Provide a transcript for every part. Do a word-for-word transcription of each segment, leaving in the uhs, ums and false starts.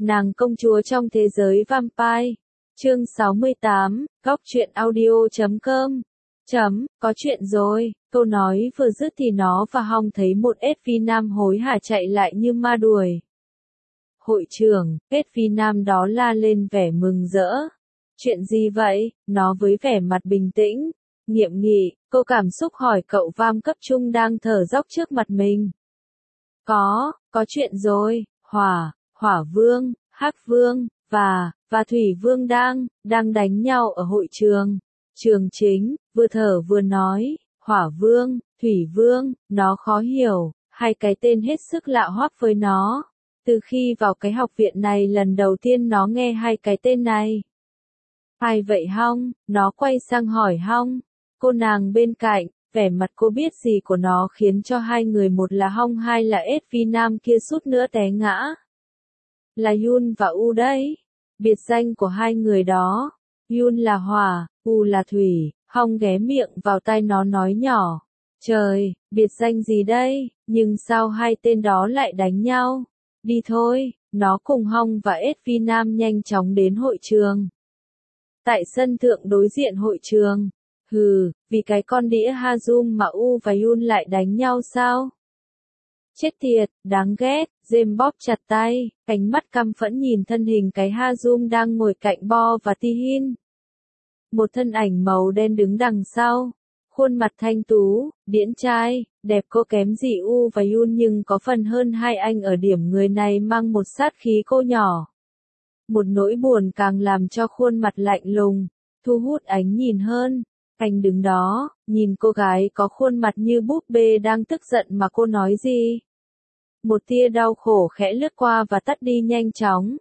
Nàng công chúa trong thế giới vampire. Chương sáu mươi tám, góc truyện audio chấm com. Chấm, có chuyện rồi, câu nói vừa dứt thì nó và Hong thấy một ét vê nam hối hả chạy lại như ma đuổi. Hội trưởng, ét vê nam đó la lên vẻ mừng rỡ. Chuyện gì vậy? Nó với vẻ mặt bình tĩnh, nghiệm nghị, cô cảm xúc hỏi cậu vam cấp trung đang thở dốc trước mặt mình. Có, có chuyện rồi, hỏa, hỏa vương, hắc vương, và, và thủy vương đang, đang đánh nhau ở hội trường. Trường chính, vừa thở vừa nói, hỏa vương, thủy vương, nó khó hiểu, hai cái tên hết sức lạ hoắc với nó. Từ khi vào cái học viện này lần đầu tiên nó nghe hai cái tên này. Ai vậy Hong? Nó quay sang hỏi Hong. Cô nàng bên cạnh, vẻ mặt cô biết gì của nó khiến cho hai người một là Hong hai là ét vê nam kia suýt nữa té ngã. Là Yun và U đấy. Biệt danh của hai người đó. Yun là hỏa, U là thủy. Hong ghé miệng vào tai nó nói nhỏ. Trời, biệt danh gì đây? Nhưng sao hai tên đó lại đánh nhau? Đi thôi, nó cùng Hong và ét vê nam nhanh chóng đến hội trường. Tại sân thượng đối diện hội trường. Hừ, vì cái con đĩa Hazum mà U và Yun lại đánh nhau sao? Chết tiệt, đáng ghét, James bóp chặt tay, ánh mắt căm phẫn nhìn thân hình cái Hazum đang ngồi cạnh Bo và Tihin. Một thân ảnh màu đen đứng đằng sau, khuôn mặt thanh tú, điển trai, đẹp cô kém gì U và Yun nhưng có phần hơn hai anh ở điểm người này mang một sát khí cô nhỏ. Một nỗi buồn càng làm cho khuôn mặt lạnh lùng, thu hút ánh nhìn hơn. Anh đứng đó, nhìn cô gái có khuôn mặt như búp bê đang tức giận mà cô nói gì. Một tia đau khổ khẽ lướt qua và tắt đi nhanh chóng.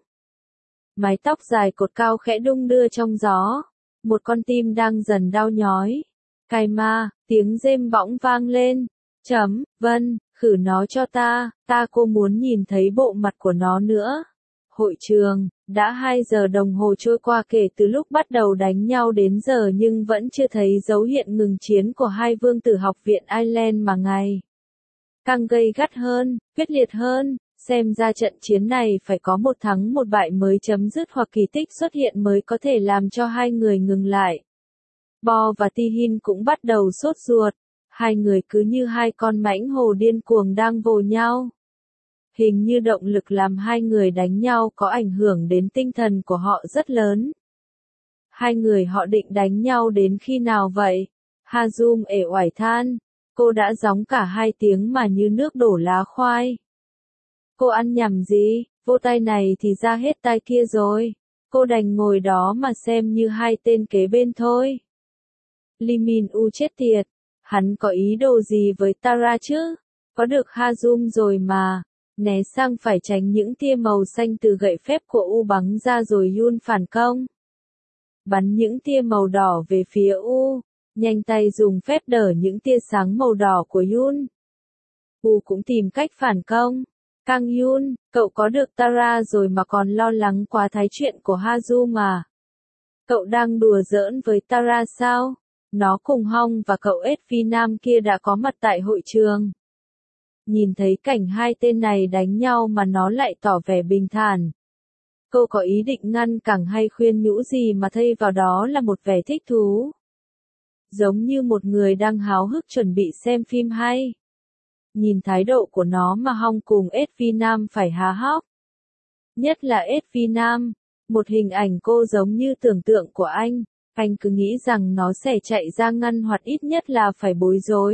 Mái tóc dài cột cao khẽ đung đưa trong gió. Một con tim đang dần đau nhói. Cai ma, tiếng rêm bỗng vang lên. Chấm, vân, khử nó cho ta, ta cô muốn nhìn thấy bộ mặt của nó nữa. Hội trường, đã hai giờ đồng hồ trôi qua kể từ lúc bắt đầu đánh nhau đến giờ nhưng vẫn chưa thấy dấu hiện ngừng chiến của hai vương tử học viện Ireland mà ngày càng gay gắt hơn, quyết liệt hơn, xem ra trận chiến này phải có một thắng một bại mới chấm dứt hoặc kỳ tích xuất hiện mới có thể làm cho hai người ngừng lại. Bo và Tihin cũng bắt đầu sốt ruột, hai người cứ như hai con mãnh hổ điên cuồng đang vồ nhau. Hình như động lực làm hai người đánh nhau có ảnh hưởng đến tinh thần của họ rất lớn. Hai người họ định đánh nhau đến khi nào vậy? Hazum ể oải than. Cô đã gióng cả hai tiếng mà như nước đổ lá khoai. Cô ăn nhầm gì? Vô tay này thì ra hết tay kia rồi. Cô đành ngồi đó mà xem như hai tên kế bên thôi. Lee Min U chết tiệt. Hắn có ý đồ gì với Tara chứ? Có được Hazum rồi mà. Né sang phải tránh những tia màu xanh từ gậy phép của U bắn ra rồi Yun phản công. Bắn những tia màu đỏ về phía U, nhanh tay dùng phép đỡ những tia sáng màu đỏ của Yun. U cũng tìm cách phản công. Kang Yun, cậu có được Tara rồi mà còn lo lắng quá thái chuyện của Hazu mà. Cậu đang đùa giỡn với Tara sao? Nó cùng Hong và cậu ét vê nam kia đã có mặt tại hội trường. Nhìn thấy cảnh hai tên này đánh nhau mà nó lại tỏ vẻ bình thản. Cô có ý định ngăn cản hay khuyên nhủ gì mà thay vào đó là một vẻ thích thú. Giống như một người đang háo hức chuẩn bị xem phim hay. Nhìn thái độ của nó mà Hong cùng ét vê nam phải há hốc. Nhất là ét vê nam, một hình ảnh cô giống như tưởng tượng của anh, anh cứ nghĩ rằng nó sẽ chạy ra ngăn hoặc ít nhất là phải bối rối.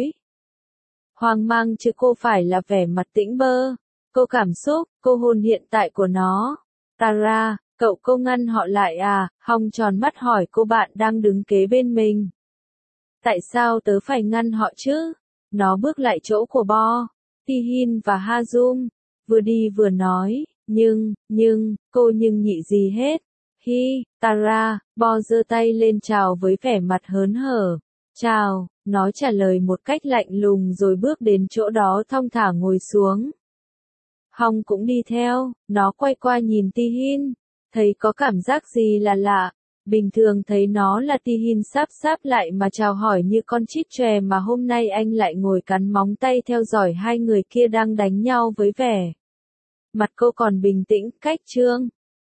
Hoang mang chứ cô phải là vẻ mặt tĩnh bơ. Cô cảm xúc, cô hồn hiện tại của nó. Tara, cậu cô ngăn họ lại à? Hong tròn mắt hỏi cô bạn đang đứng kế bên mình. Tại sao tớ phải ngăn họ chứ? Nó bước lại chỗ của Bo, Tihin và Hazum. Vừa đi vừa nói, nhưng, nhưng, cô nhưng nhị gì hết. Hi, Tara, Bo giơ tay lên chào với vẻ mặt hớn hở. Chào, nó trả lời một cách lạnh lùng rồi bước đến chỗ đó thong thả ngồi xuống. Hong cũng đi theo, nó quay qua nhìn Tihin, thấy có cảm giác gì là lạ. Bình thường thấy nó là Tihin sáp sáp lại mà chào hỏi như con chít chòe mà hôm nay anh lại ngồi cắn móng tay theo dõi hai người kia đang đánh nhau với vẻ. Mặt cô còn bình tĩnh, cách trương.